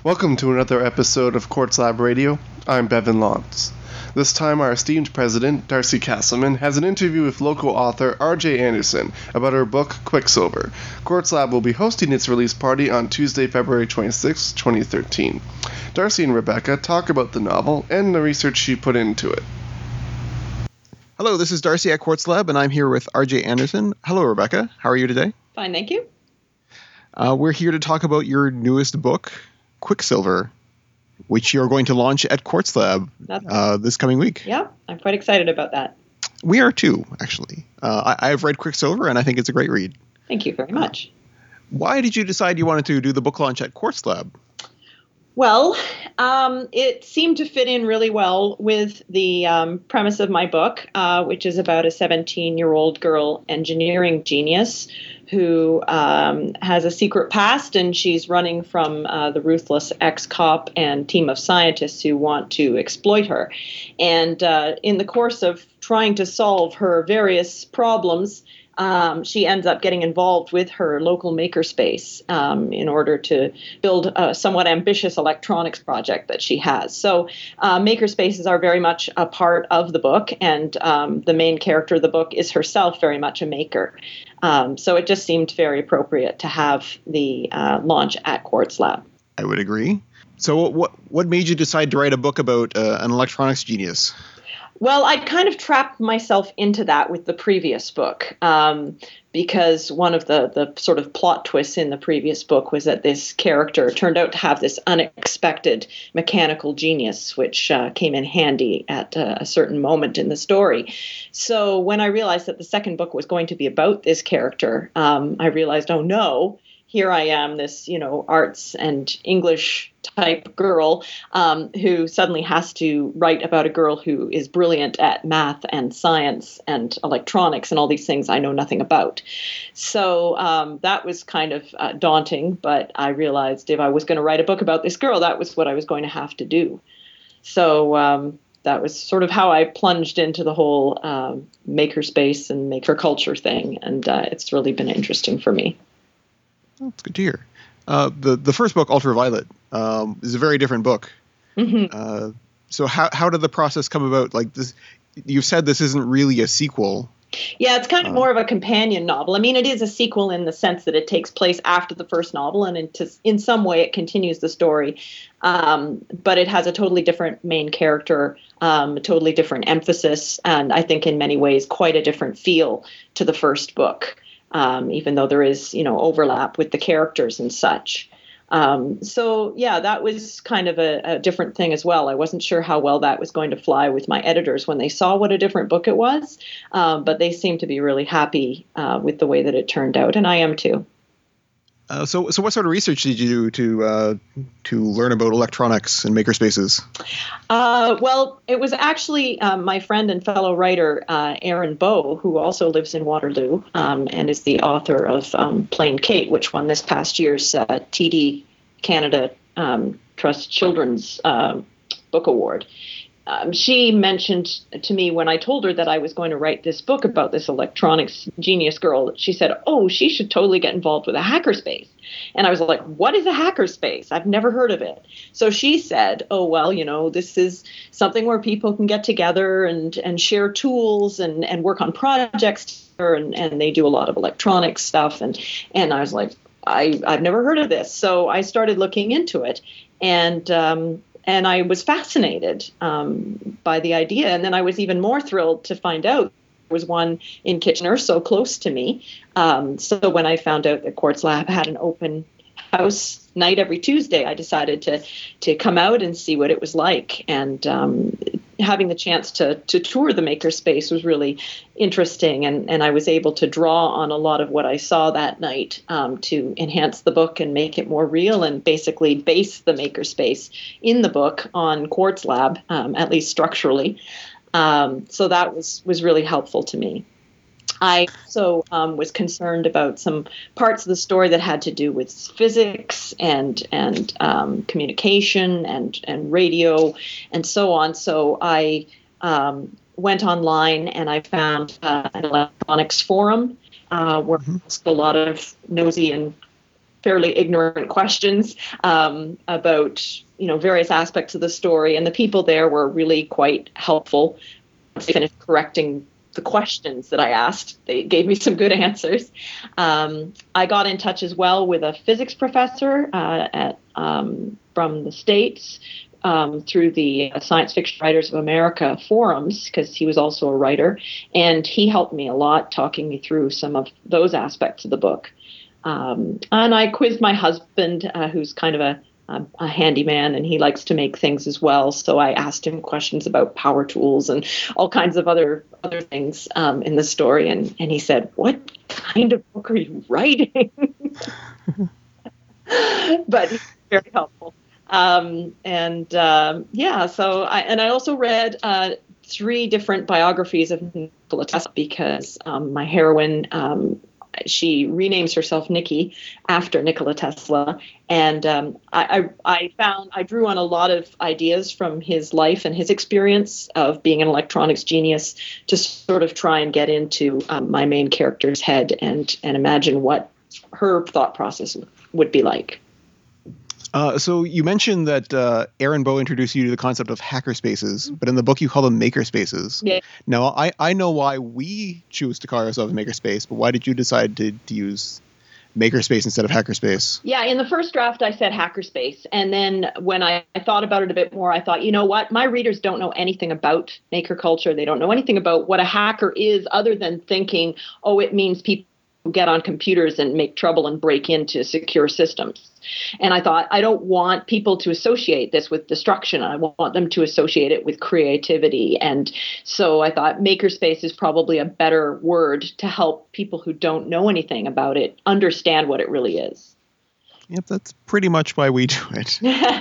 Welcome to another episode of Quartz Lab Radio. I'm Bevan Lantz. This time our esteemed president, Darcy Castleman, has an interview with local author R.J. Anderson about her book, Quicksilver. Quartz Lab will be hosting its release party on Tuesday, February 26, 2013. Darcy and Rebecca talk about the novel and the research she put into it. Hello, this is Darcy at Quartz Lab, and I'm here with R.J. Anderson. Hello, Rebecca. How are you today? Fine, thank you. We're here to talk about your newest book, Quicksilver, which you're going to launch at Quartz Lab this coming week. Yeah, I'm quite excited about that. We are too, actually. I've read Quicksilver, and I think it's a great read. Thank you very much. Why did you decide you wanted to do the book launch at Quartz Lab? Well, it seemed to fit in really well with the premise of my book, which is about a 17-year-old girl engineering genius who has a secret past, and she's running from the ruthless ex-cop and team of scientists who want to exploit her. And in the course of trying to solve her various problems, she ends up getting involved with her local makerspace in order to build a somewhat ambitious electronics project that she has. So makerspaces are very much a part of the book, and the main character of the book is herself very much a maker. So it just seemed very appropriate to have the launch at Quartz Lab. I would agree. So what made you decide to write a book about an electronics genius? Well, I kind of trapped myself into that with the previous book because one of the sort of plot twists in the previous book was that this character turned out to have this unexpected mechanical genius, which came in handy at a certain moment in the story. So when I realized that the second book was going to be about this character, I realized, oh no, here I am, this, arts and English type girl who suddenly has to write about a girl who is brilliant at math and science and electronics and all these things I know nothing about. So that was kind of daunting, but I realized if I was going to write a book about this girl, that was what I was going to have to do. So that was sort of how I plunged into the whole makerspace and maker culture thing, and it's really been interesting for me. Oh, that's good to hear. The first book, Ultraviolet, is a very different book. Mm-hmm. So how did the process come about? Like this, you said this isn't really a sequel. Yeah, it's kind of more of a companion novel. I mean, it is a sequel in the sense that it takes place after the first novel, and in some way it continues the story. But it has a totally different main character, a totally different emphasis, and I think in many ways quite a different feel to the first book. Even though there is, overlap with the characters and such. So, yeah, that was kind of a different thing as well. I wasn't sure how well that was going to fly with my editors when they saw what a different book it was, but they seemed to be really happy with the way that it turned out, and I am too. So what sort of research did you do to learn about electronics and makerspaces? Well, it was actually my friend and fellow writer, Aaron Bowe, who also lives in Waterloo and is the author of Plain Kate, which won this past year's TD Canada Trust Children's Book Award. She mentioned to me when I told her that I was going to write this book about this electronics genius girl, she said, oh, she should totally get involved with a hackerspace. And I was like, what is a hackerspace? I've never heard of it. So she said, oh, well, this is something where people can get together and share tools and work on projects together, and they do a lot of electronic stuff. And I was like, I've never heard of this. So I started looking into it. And I was fascinated by the idea. And then I was even more thrilled to find out there was one in Kitchener, so close to me. So when I found out that Quartz Lab had an open house night every Tuesday, I decided to come out and see what it was like. And having the chance to tour the makerspace was really interesting. And I was able to draw on a lot of what I saw that night to enhance the book and make it more real and basically base the makerspace in the book on Quartz Lab, at least structurally. So that was really helpful to me. I also was concerned about some parts of the story that had to do with physics and communication and radio and so on. So I went online and I found an electronics forum where a lot of nosy and fairly ignorant questions about various aspects of the story, and the people there were really quite helpful. They finished correcting the questions that I asked. They gave me some good answers. I got in touch as well with a physics professor from the States through the Science Fiction Writers of America forums, because he was also a writer, and he helped me a lot, talking me through some of those aspects of the book. And I quizzed my husband, who's kind of a handyman, and he likes to make things as well. So I asked him questions about power tools and all kinds of other things in the story. And he said, "What kind of book are you writing?" But he's very helpful. So I also read 3 different biographies of Nikola Tesla, because my heroine, she renames herself Nikki after Nikola Tesla, and I drew on a lot of ideas from his life and his experience of being an electronics genius to sort of try and get into my main character's head and imagine what her thought process would be like. So you mentioned that Aaron Bow introduced you to the concept of hackerspaces, but in the book you call them makerspaces. Yeah. Now, I know why we choose to call ourselves makerspace, but why did you decide to use makerspace instead of hackerspace? Yeah, in the first draft I said hackerspace, and then when I thought about it a bit more, I thought, you know what, my readers don't know anything about maker culture. They don't know anything about what a hacker is, other than thinking, oh, it means people get on computers and make trouble and break into secure systems. And I thought, I don't want people to associate this with destruction. I want them to associate it with creativity. And so I thought makerspace is probably a better word to help people who don't know anything about it understand what it really is. Yep, that's pretty much why we do it.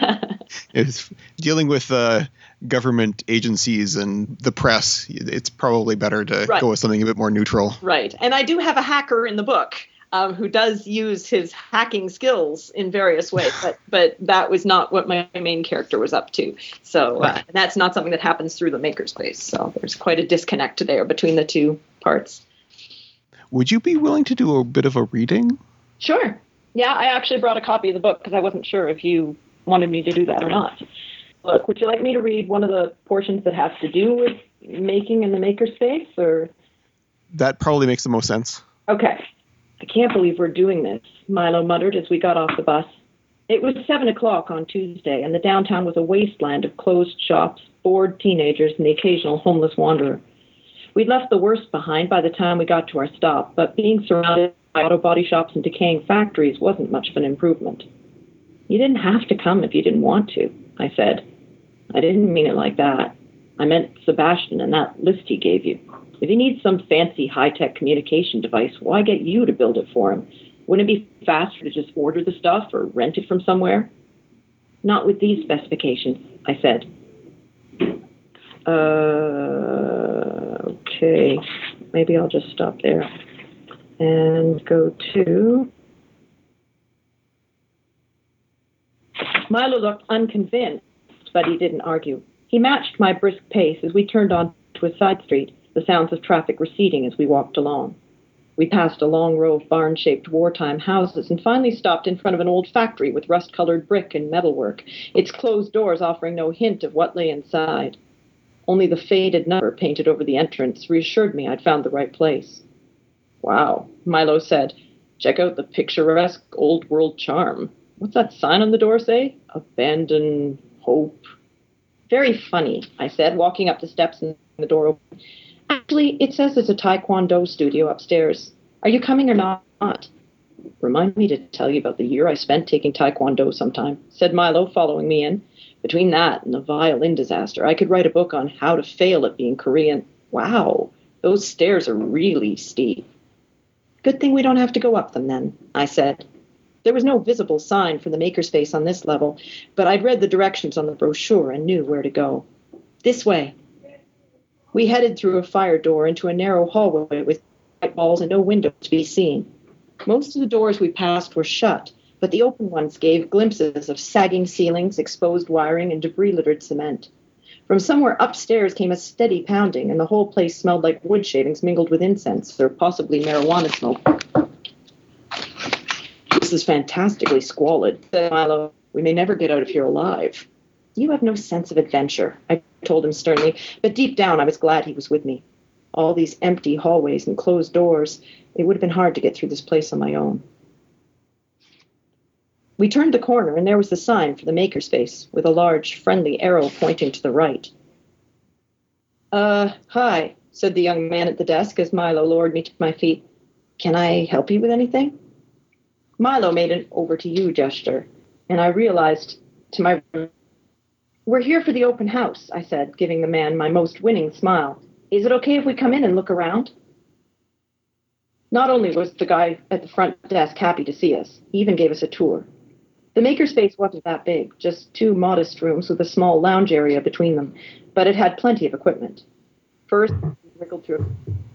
It's dealing with government agencies and the press. It's probably better to go with something a bit more neutral. Right. And I do have a hacker in the book who does use his hacking skills in various ways, but that was not what my main character was up to. So that's not something that happens through the makerspace. So there's quite a disconnect there between the two parts. Would you be willing to do a bit of a reading? Sure. Yeah, I actually brought a copy of the book because I wasn't sure if you wanted me to do that or not. Look, would you like me to read one of the portions that has to do with making in the makerspace, or? That probably makes the most sense. Okay. I can't believe we're doing this, Milo muttered as we got off the bus. It was 7 o'clock on Tuesday, and the downtown was a wasteland of closed shops, bored teenagers, and the occasional homeless wanderer. We'd left the worst behind by the time we got to our stop, but being surrounded by auto body shops and decaying factories wasn't much of an improvement. You didn't have to come if you didn't want to, I said. I didn't mean it like that. I meant Sebastian and that list he gave you. If he needs some fancy high-tech communication device, why get you to build it for him? Wouldn't it be faster to just order the stuff or rent it from somewhere? Not with these specifications, I said. Okay. Maybe I'll just stop there and go to... Milo looked unconvinced, but he didn't argue. He matched my brisk pace as we turned on to a side street, the sounds of traffic receding as we walked along. We passed a long row of barn-shaped wartime houses and finally stopped in front of an old factory with rust-colored brick and metalwork, its closed doors offering no hint of what lay inside. Only the faded number painted over the entrance reassured me I'd found the right place. Wow, Milo said. Check out the picturesque old-world charm. What's that sign on the door say? Abandon hope. Very funny, I said, walking up the steps and the door open. Actually, it says there's a Taekwondo studio upstairs. Are you coming or not? Remind me to tell you about the year I spent taking Taekwondo sometime, said Milo, following me in. Between that and the violin disaster, I could write a book on how to fail at being Korean. Wow, those stairs are really steep. Good thing we don't have to go up them then, I said. There was no visible sign for the makerspace on this level, but I'd read the directions on the brochure and knew where to go. This way. We headed through a fire door into a narrow hallway with white walls and no windows to be seen. Most of the doors we passed were shut, but the open ones gave glimpses of sagging ceilings, exposed wiring, and debris-littered cement. From somewhere upstairs came a steady pounding, and the whole place smelled like wood shavings mingled with incense, or possibly marijuana smoke. This is fantastically squalid, said Milo. We may never get out of here alive. You have no sense of adventure, I told him sternly, but deep down I was glad he was with me. All these empty hallways and closed doors, it would have been hard to get through this place on my own. We turned the corner, and there was the sign for the makerspace, with a large, friendly arrow pointing to the right. Hi, said the young man at the desk as Milo lowered me to my feet. Can I help you with anything? Milo made an over-to-you gesture, and I realized to my... We're here for the open house, I said, giving the man my most winning smile. Is it okay if we come in and look around? Not only was the guy at the front desk happy to see us, he even gave us a tour. The makerspace wasn't that big, just 2 modest rooms with a small lounge area between them, but it had plenty of equipment. First, we wriggled through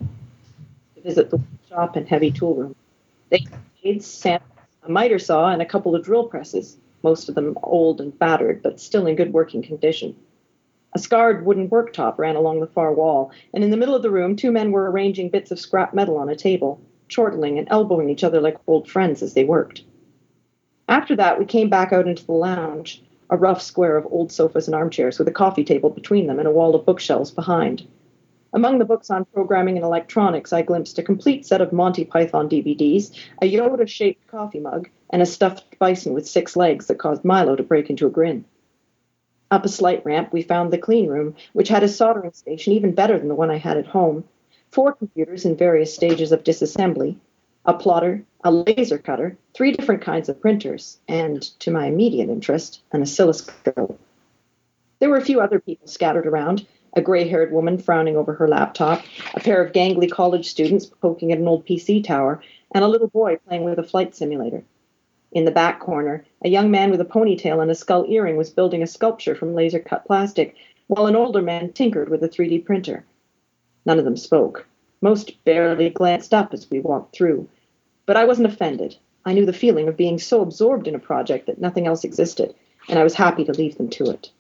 to visit the workshop and heavy tool room. They had blades, samples, a miter saw, and a couple of drill presses, most of them old and battered, but still in good working condition. A scarred wooden worktop ran along the far wall, and in the middle of the room 2 men were arranging bits of scrap metal on a table, chortling and elbowing each other like old friends as they worked. After that, we came back out into the lounge, a rough square of old sofas and armchairs with a coffee table between them and a wall of bookshelves behind. Among the books on programming and electronics, I glimpsed a complete set of Monty Python DVDs, a Yoda-shaped coffee mug, and a stuffed bison with 6 legs that caused Milo to break into a grin. Up a slight ramp, we found the clean room, which had a soldering station even better than the one I had at home, 4 computers in various stages of disassembly, a plotter, a laser cutter, 3 different kinds of printers, and, to my immediate interest, an oscilloscope. There were a few other people scattered around, a gray-haired woman frowning over her laptop, a pair of gangly college students poking at an old PC tower, and a little boy playing with a flight simulator. In the back corner, a young man with a ponytail and a skull earring was building a sculpture from laser-cut plastic, while an older man tinkered with a 3D printer. None of them spoke. Most barely glanced up as we walked through. But I wasn't offended. I knew the feeling of being so absorbed in a project that nothing else existed, and I was happy to leave them to it.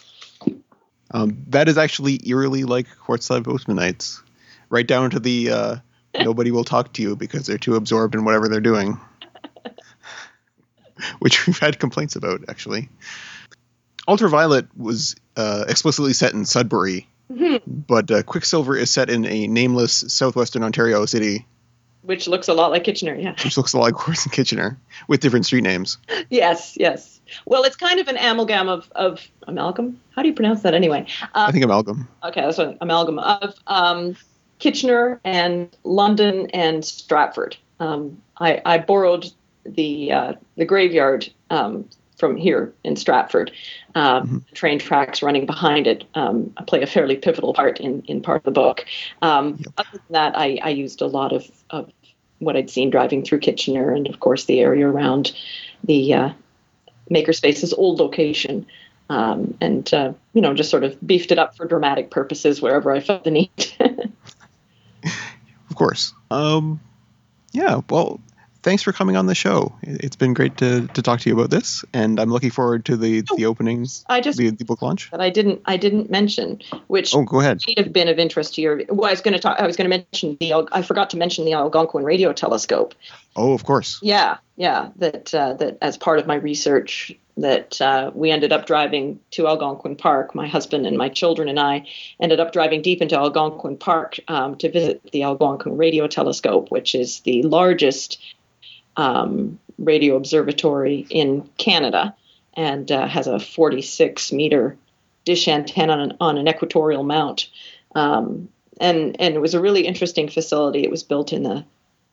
That is actually eerily like Quartzlab Postmanites, right down to the nobody will talk to you because they're too absorbed in whatever they're doing, which we've had complaints about, actually. Ultraviolet was explicitly set in Sudbury, but Quicksilver is set in a nameless southwestern Ontario city. Which looks a lot like Kitchener, yeah. Which looks a lot like Quartz and Kitchener, with different street names. Yes. Well, it's kind of an amalgam of amalgam? How do you pronounce that anyway? I think amalgam. Okay, that's an amalgam of Kitchener and London and Stratford. I borrowed the graveyard from here in Stratford. Train tracks running behind it play a fairly pivotal part in part of the book. Other than that, I used a lot of what I'd seen driving through Kitchener and, of course, the area around the Makerspace's old location. And just sort of beefed it up for dramatic purposes wherever I felt the need. Of course. Yeah, well, thanks for coming on the show. It's been great to talk to you about this, and I'm looking forward to the openings, the book launch. That I didn't mention, which go ahead. Might have been of interest to your. Well, I was going to mention I forgot to mention the Algonquin Radio Telescope. Oh, of course. Yeah. That as part of my research, that we ended up driving to Algonquin Park. My husband and my children and I ended up driving deep into Algonquin Park to visit the Algonquin Radio Telescope, which is the largest radio observatory in Canada, and has a 46-meter dish antenna on an equatorial mount. And it was a really interesting facility. It was built in the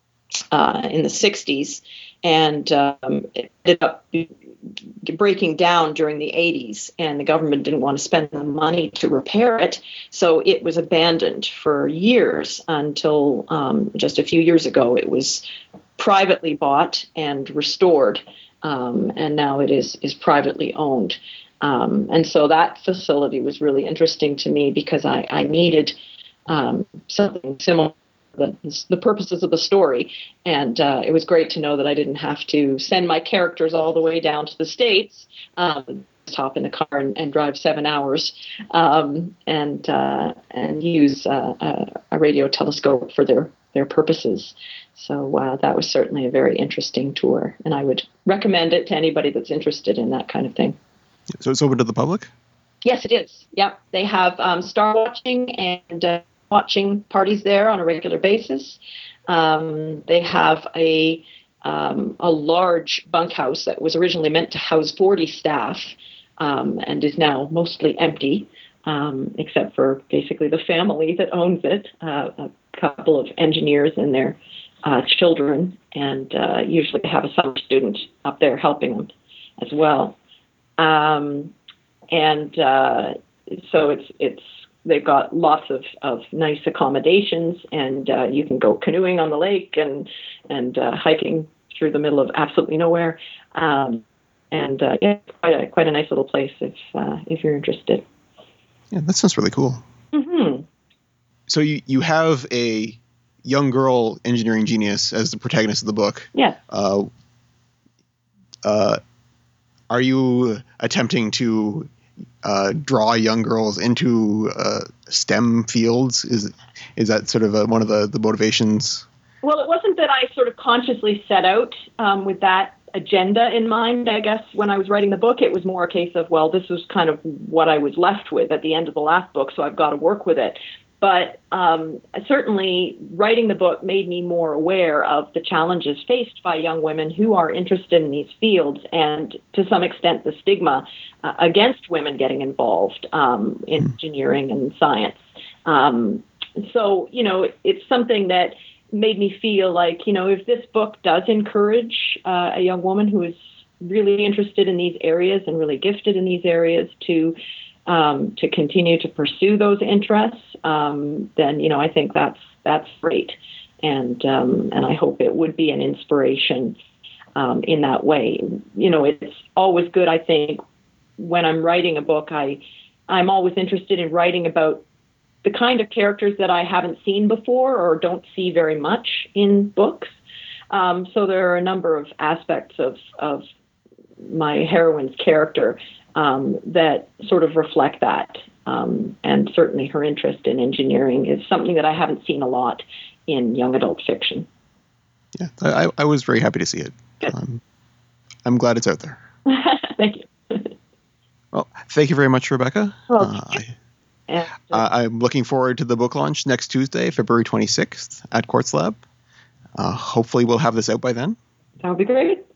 60s, and it ended up breaking down during the 80s, and the government didn't want to spend the money to repair it, so it was abandoned for years until just a few years ago it was privately bought and restored, and now it is privately owned. And so that facility was really interesting to me because I needed something similar to the purposes of the story. And it was great to know that I didn't have to send my characters all the way down to the States, hop in the car and drive 7 hours, and use a radio telescope for their purposes. So that was certainly a very interesting tour, and I would recommend it to anybody that's interested in that kind of thing. So it's open to the public? Yes, it is. Yep. They have star watching and watching parties there on a regular basis. They have a large bunkhouse that was originally meant to house 40 staff and is now mostly empty, except for basically the family that owns it, a couple of engineers and their children, and usually have a summer student up there helping them as well. So they've got lots of nice accommodations, and you can go canoeing on the lake and hiking through the middle of absolutely nowhere. Quite a nice little place if you're interested. Yeah, that sounds really cool. Mm-hmm. So you have a young girl engineering genius as the protagonist of the book. Yeah. Are you attempting to draw young girls into STEM fields? Is that sort of one of the motivations? Well, it wasn't that I sort of consciously set out with that agenda in mind. I guess when I was writing the book, it was more a case of, well, this was kind of what I was left with at the end of the last book, so I've got to work with it. But certainly writing the book made me more aware of the challenges faced by young women who are interested in these fields, and to some extent the stigma against women getting involved in engineering and science. So, it's something that made me feel like, if this book does encourage a young woman who is really interested in these areas and really gifted in these areas to continue to pursue those interests, then I think that's great, and I hope it would be an inspiration in that way. It's always good, I think, when I'm writing a book. I'm always interested in writing about the kind of characters that I haven't seen before or don't see very much in books. So there are a number of aspects of my heroine's character that sort of reflect that. And certainly her interest in engineering is something that I haven't seen a lot in young adult fiction. Yeah, I was very happy to see it. I'm glad it's out there. Thank you. Well, thank you very much, Rebecca. Well, I'm looking forward to the book launch next Tuesday, February 26th at Quartz Lab. Hopefully we'll have this out by then. That would be great.